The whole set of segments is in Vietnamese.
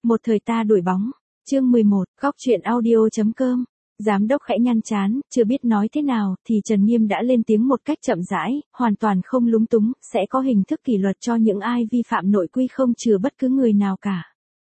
Một thời ta đuổi bóng. Chương 11, góc truyện audio.com. Giám đốc khẽ nhăn trán, chưa biết nói thế nào, thì Trần Nghiêm đã lên tiếng một cách chậm rãi, hoàn toàn không lúng túng, sẽ có hình thức kỷ luật cho những ai vi phạm nội quy không chừa bất cứ người nào cả.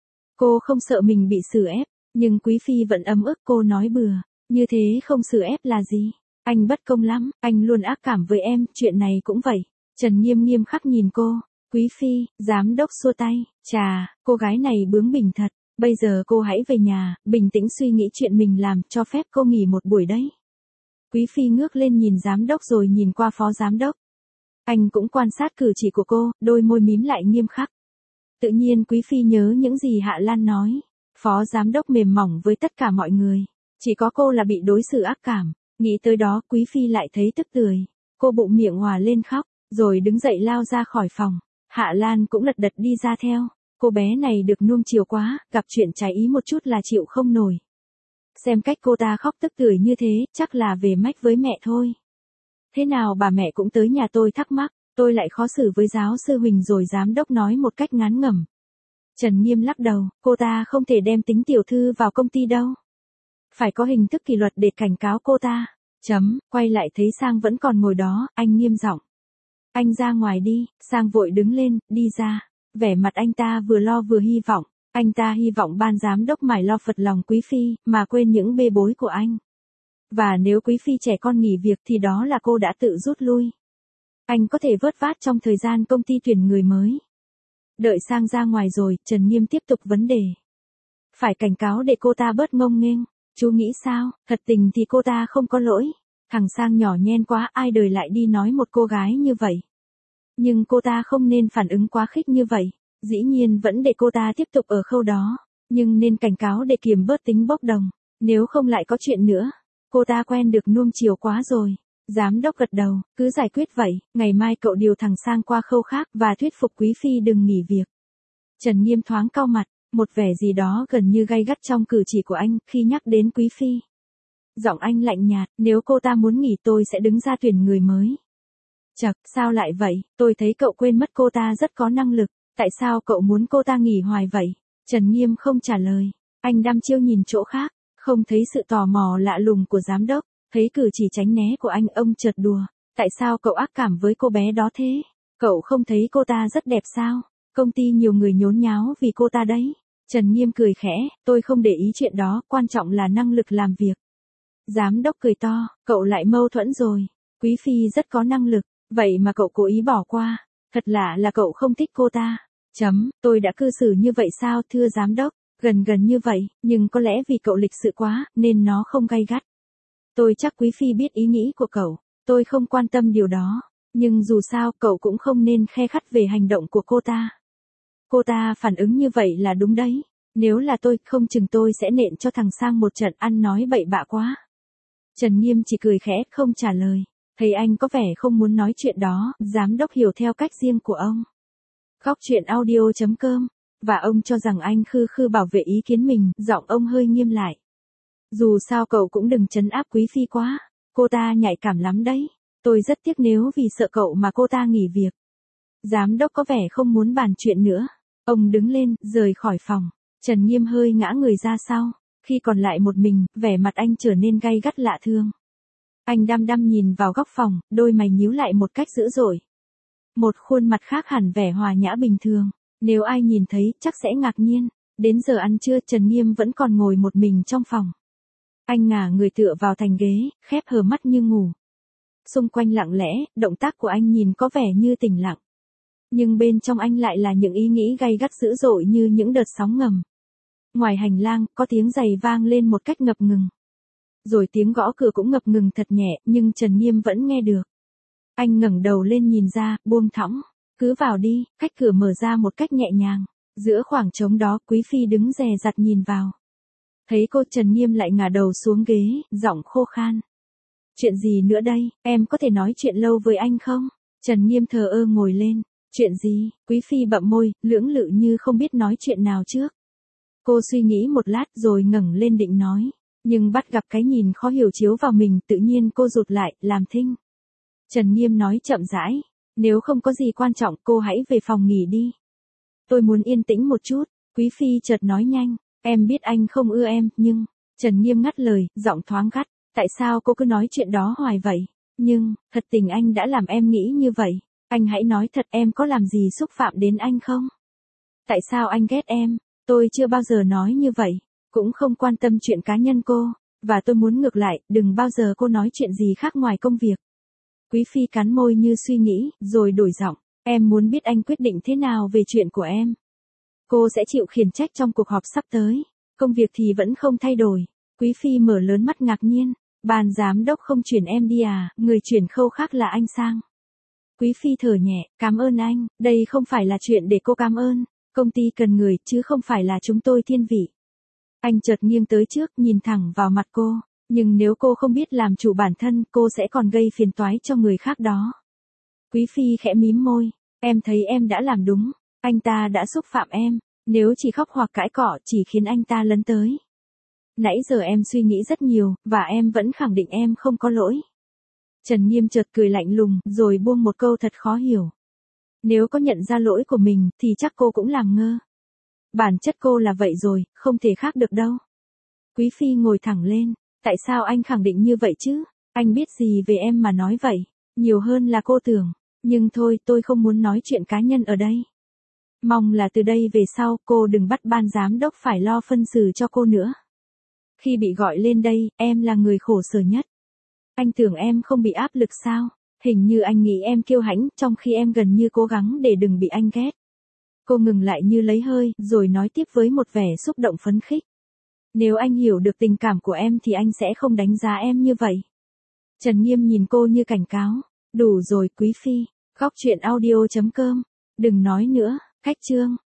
Cô không sợ mình bị xử ép, nhưng Quý Phi vẫn ấm ức cô nói bừa. Như thế không xử ép là gì? Anh bất công lắm, anh luôn ác cảm với em, chuyện này cũng vậy. Trần Nghiêm nghiêm khắc nhìn cô. Quý Phi, giám đốc xua tay, chà, cô gái này bướng bỉnh thật. Bây giờ cô hãy về nhà, bình tĩnh suy nghĩ chuyện mình làm, cho phép cô nghỉ một buổi đấy. Quý Phi ngước lên nhìn giám đốc rồi nhìn qua phó giám đốc. Anh cũng quan sát cử chỉ của cô, đôi môi mím lại nghiêm khắc. Tự nhiên Quý Phi nhớ những gì Hạ Lan nói. Phó giám đốc mềm mỏng với tất cả mọi người. Chỉ có cô là bị đối xử ác cảm. Nghĩ tới đó Quý Phi lại thấy tức tưởi. Cô bụng miệng hòa lên khóc, rồi đứng dậy lao ra khỏi phòng. Hạ Lan cũng lật đật đi ra theo. Cô bé này được nuông chiều quá, gặp chuyện trái ý một chút là chịu không nổi. Xem cách cô ta khóc tức tưởi như thế, chắc là về mách với mẹ thôi. Thế nào bà mẹ cũng tới nhà tôi thắc mắc, tôi lại khó xử với giáo sư Huỳnh rồi giám đốc nói một cách ngán ngẩm. Trần Nghiêm lắc đầu, cô ta không thể đem tính tiểu thư vào công ty đâu. Phải có hình thức kỷ luật để cảnh cáo cô ta. Quay lại thấy Sang vẫn còn ngồi đó, anh nghiêm giọng. Anh ra ngoài đi, Sang vội đứng lên, đi ra. Vẻ mặt anh ta vừa lo vừa hy vọng. Anh ta hy vọng ban giám đốc mải lo phật lòng Quý Phi, mà quên những bê bối của anh. Và nếu Quý Phi trẻ con nghỉ việc thì đó là cô đã tự rút lui. Anh có thể vớt vát trong thời gian công ty tuyển người mới. Đợi Sang ra ngoài rồi, Trần Nghiêm tiếp tục vấn đề. Phải cảnh cáo để cô ta bớt ngông nghênh. Chú nghĩ sao? Thật tình thì cô ta không có lỗi. Thằng Sang nhỏ nhen quá, ai đời lại đi nói một cô gái như vậy. Nhưng cô ta không nên phản ứng quá khích như vậy. Dĩ nhiên vẫn để cô ta tiếp tục ở khâu đó. Nhưng nên cảnh cáo để kiềm bớt tính bốc đồng. Nếu không lại có chuyện nữa. Cô ta quen được nuông chiều quá rồi. Giám đốc gật đầu, cứ giải quyết vậy. Ngày mai cậu điều thằng Sang qua khâu khác và thuyết phục Quý Phi đừng nghỉ việc. Trần Nghiêm thoáng cau mặt. Một vẻ gì đó gần như gay gắt trong cử chỉ của anh khi nhắc đến Quý Phi. Giọng anh lạnh nhạt, nếu cô ta muốn nghỉ tôi sẽ đứng ra tuyển người mới. Chậc, sao lại vậy, tôi thấy cậu quên mất cô ta rất có năng lực, tại sao cậu muốn cô ta nghỉ hoài vậy? Trần Nghiêm không trả lời, anh đăm chiêu nhìn chỗ khác, không thấy sự tò mò lạ lùng của giám đốc, thấy cử chỉ tránh né của anh ông chợt đùa, tại sao cậu ác cảm với cô bé đó thế? Cậu không thấy cô ta rất đẹp sao? Công ty nhiều người nhốn nháo vì cô ta đấy. Trần Nghiêm cười khẽ, tôi không để ý chuyện đó, quan trọng là năng lực làm việc. Giám đốc cười to, cậu lại mâu thuẫn rồi. Quý Phi rất có năng lực, vậy mà cậu cố ý bỏ qua. Thật lạ là cậu không thích cô ta. Tôi đã cư xử như vậy sao thưa giám đốc? Gần như vậy, nhưng có lẽ vì cậu lịch sự quá, nên nó không gay gắt. Tôi chắc Quý Phi biết ý nghĩ của cậu, tôi không quan tâm điều đó. Nhưng dù sao cậu cũng không nên khe khắt về hành động của cô ta. Cô ta phản ứng như vậy là đúng đấy. Nếu là tôi, không chừng tôi sẽ nện cho thằng Sang một trận ăn nói bậy bạ quá. Trần Nghiêm chỉ cười khẽ, không trả lời. Thấy anh có vẻ không muốn nói chuyện đó, giám đốc hiểu theo cách riêng của ông. Góc truyện audio.com. Và ông cho rằng anh khư bảo vệ ý kiến mình, giọng ông hơi nghiêm lại. Dù sao cậu cũng đừng trấn áp Quý Phi quá. Cô ta nhạy cảm lắm đấy. Tôi rất tiếc nếu vì sợ cậu mà cô ta nghỉ việc. Giám đốc có vẻ không muốn bàn chuyện nữa. Ông đứng lên, rời khỏi phòng. Trần Nghiêm hơi ngã người ra sau. Khi còn lại một mình, vẻ mặt anh trở nên gay gắt lạ thường. Anh đăm nhìn vào góc phòng, đôi mày nhíu lại một cách dữ dội. Một khuôn mặt khác hẳn vẻ hòa nhã bình thường. Nếu ai nhìn thấy, chắc sẽ ngạc nhiên. Đến giờ ăn trưa, Trần Nghiêm vẫn còn ngồi một mình trong phòng. Anh ngả người tựa vào thành ghế, khép hờ mắt như ngủ. Xung quanh lặng lẽ, động tác của anh nhìn có vẻ như tĩnh lặng. Nhưng bên trong anh lại là những ý nghĩ gay gắt dữ dội như những đợt sóng ngầm. Ngoài hành lang, có tiếng giày vang lên một cách ngập ngừng. Rồi tiếng gõ cửa cũng ngập ngừng thật nhẹ, nhưng Trần Nghiêm vẫn nghe được. Anh ngẩng đầu lên nhìn ra, buông thõng. Cứ vào đi, cách cửa mở ra một cách nhẹ nhàng. Giữa khoảng trống đó, Quý Phi đứng dè dặt nhìn vào. Thấy cô, Trần Nghiêm lại ngả đầu xuống ghế, giọng khô khan. Chuyện gì nữa đây, em có thể nói chuyện lâu với anh không? Trần Nghiêm thờ ơ ngồi lên. Chuyện gì? Quý Phi bậm môi, lưỡng lự như không biết nói chuyện nào trước. Cô suy nghĩ một lát rồi ngẩng lên định nói. Nhưng bắt gặp cái nhìn khó hiểu chiếu vào mình, tự nhiên cô rụt lại, làm thinh. Trần Nghiêm nói chậm rãi. Nếu không có gì quan trọng, cô hãy về phòng nghỉ đi. Tôi muốn yên tĩnh một chút. Quý phi chợt nói nhanh, em biết anh không ưa em, nhưng, Trần Nghiêm ngắt lời, giọng thoáng gắt, tại sao cô cứ nói chuyện đó hoài vậy? Nhưng, thật tình anh đã làm em nghĩ như vậy. Anh hãy nói thật, em có làm gì xúc phạm đến anh không? Tại sao anh ghét em? Tôi chưa bao giờ nói như vậy. Cũng không quan tâm chuyện cá nhân cô. Và tôi muốn ngược lại, đừng bao giờ cô nói chuyện gì khác ngoài công việc. Quý phi cắn môi như suy nghĩ, rồi đổi giọng. Em muốn biết anh quyết định thế nào về chuyện của em. Cô sẽ chịu khiển trách trong cuộc họp sắp tới. Công việc thì vẫn không thay đổi. Quý phi mở lớn mắt ngạc nhiên. Ban giám đốc không chuyển em đi à, người chuyển khâu khác là anh sang. Quý phi thở nhẹ, cảm ơn anh, đây không phải là chuyện để cô cảm ơn. Công ty cần người, chứ không phải là chúng tôi thiên vị. Anh chợt nghiêng tới trước, nhìn thẳng vào mặt cô. Nhưng nếu cô không biết làm chủ bản thân, cô sẽ còn gây phiền toái cho người khác đó. Quý phi khẽ mím môi. Em thấy em đã làm đúng. Anh ta đã xúc phạm em. Nếu chỉ khóc hoặc cãi cọ chỉ khiến anh ta lấn tới. Nãy giờ em suy nghĩ rất nhiều, và em vẫn khẳng định em không có lỗi. Trần Nghiêm chợt cười lạnh lùng, rồi buông một câu thật khó hiểu. Nếu có nhận ra lỗi của mình, thì chắc cô cũng làm ngơ. Bản chất cô là vậy rồi, không thể khác được đâu. Quý phi ngồi thẳng lên. Tại sao anh khẳng định như vậy chứ? Anh biết gì về em mà nói vậy? Nhiều hơn là cô tưởng. Nhưng thôi, tôi không muốn nói chuyện cá nhân ở đây. Mong là từ đây về sau, cô đừng bắt ban giám đốc phải lo phân xử cho cô nữa. Khi bị gọi lên đây, em là người khổ sở nhất. Anh tưởng em không bị áp lực sao? Hình như anh nghĩ em kiêu hãnh, trong khi em gần như cố gắng để đừng bị anh ghét. Cô ngừng lại như lấy hơi, rồi nói tiếp với một vẻ xúc động phấn khích. Nếu anh hiểu được tình cảm của em thì anh sẽ không đánh giá em như vậy. Trần Nghiêm nhìn cô như cảnh cáo. Đủ rồi, quý phi. Góc truyện audio.com. Đừng nói nữa, cách chương.